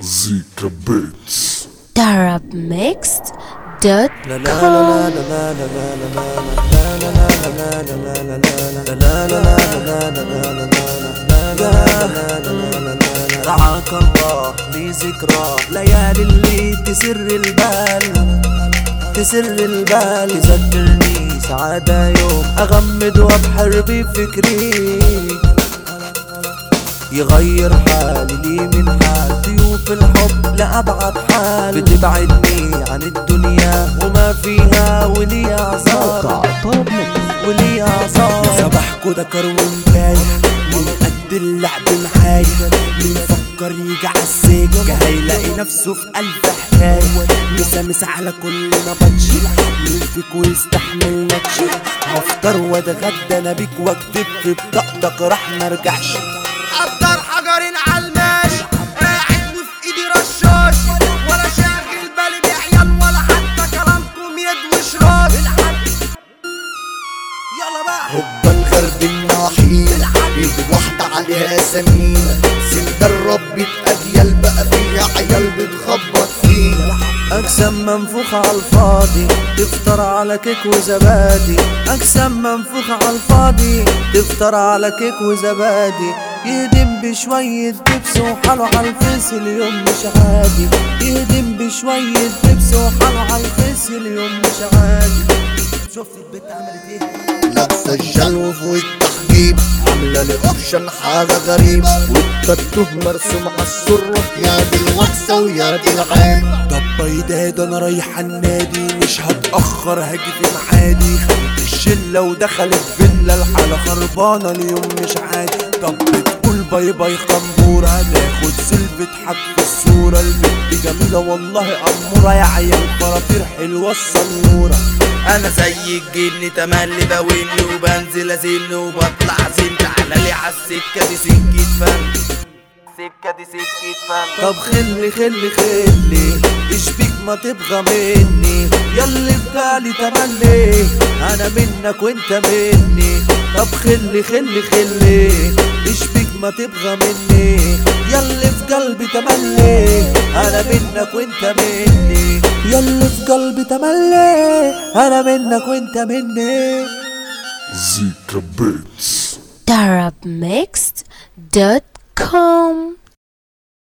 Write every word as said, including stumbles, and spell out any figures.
زيكا بيتس Arab Mixed dot com. رعاك الله لذكرى ليالي اللي تسر البال تسر البال تذكرني سعادة يوم أغمض وأبحر بفكري يغير حالي لي من حال ضيوف الحب لأبعد حال بتبعدني عن الدنيا وما فيها ولي أعذار ولي أعذار صباحكو ده كرو مكايح من قد اللعب معايا من فكر يجي عالسكة هيلاقي نفسه في ألف حكاية مسامس على كل ما بتشيل مين فيكو يستحمل نكشي هفطر واتغدى انا بيك واكتب في بطاقتك راح مرجعش قدر حجرين عالماشي قاعد وفي ايدي رشاش ولا شاغل بالي بعيال ولا حتى كلامكم يدوش راس يلا بقى هوبا الغرب الناحية ايد واحدة عليها سمينة سند الرب أجيال بقى فيها عيال بتخبط فينا أجسام منفوخة عالفاضي تفطر على كيك وزبادي أجسام منفوخة عالفاضي تفطر على كيك وزبادي يهدم بشوية دبس وحلو عالفيس اليوم مش عادي يهدم بشوية دبس وحلو عالفيس اليوم مش عادي شفت البت عملت ايه لابسة الجلو فوق التحجيب عاملة لي اوبشن حاجة غريبة والتاتوه مرسوم عالسرة يا دي الوكسة ويا دي العيب طب بيداد انا رايح النادي مش هتأخر هاجي في معادي خدت الشلة ودخلت فيلا الحالة خربانة اليوم مش عادي طب بتقول باي باي خنبورة هناخد سيلفي اضحك في الصورة البنت جميلة والله أمورة يا عيال فرافير حلوة السنورة انا زي الجن تملي بويني وبنزل ازن وبطلع زين تعالى عالسكة دي سكة فن سكة دي سكة فن طب خلي خلي خلي اشبيك ما تبغى مني ياللي في بالي تملي انا منك وانت مني طب خلي خلي خلي اشبيك ما تبغى مني ياللي في قلبي تملي انا منك وانت مني ياللي في قلبي تملي انا منك وانت مني زيكا بيتس Arab Mixed dot com.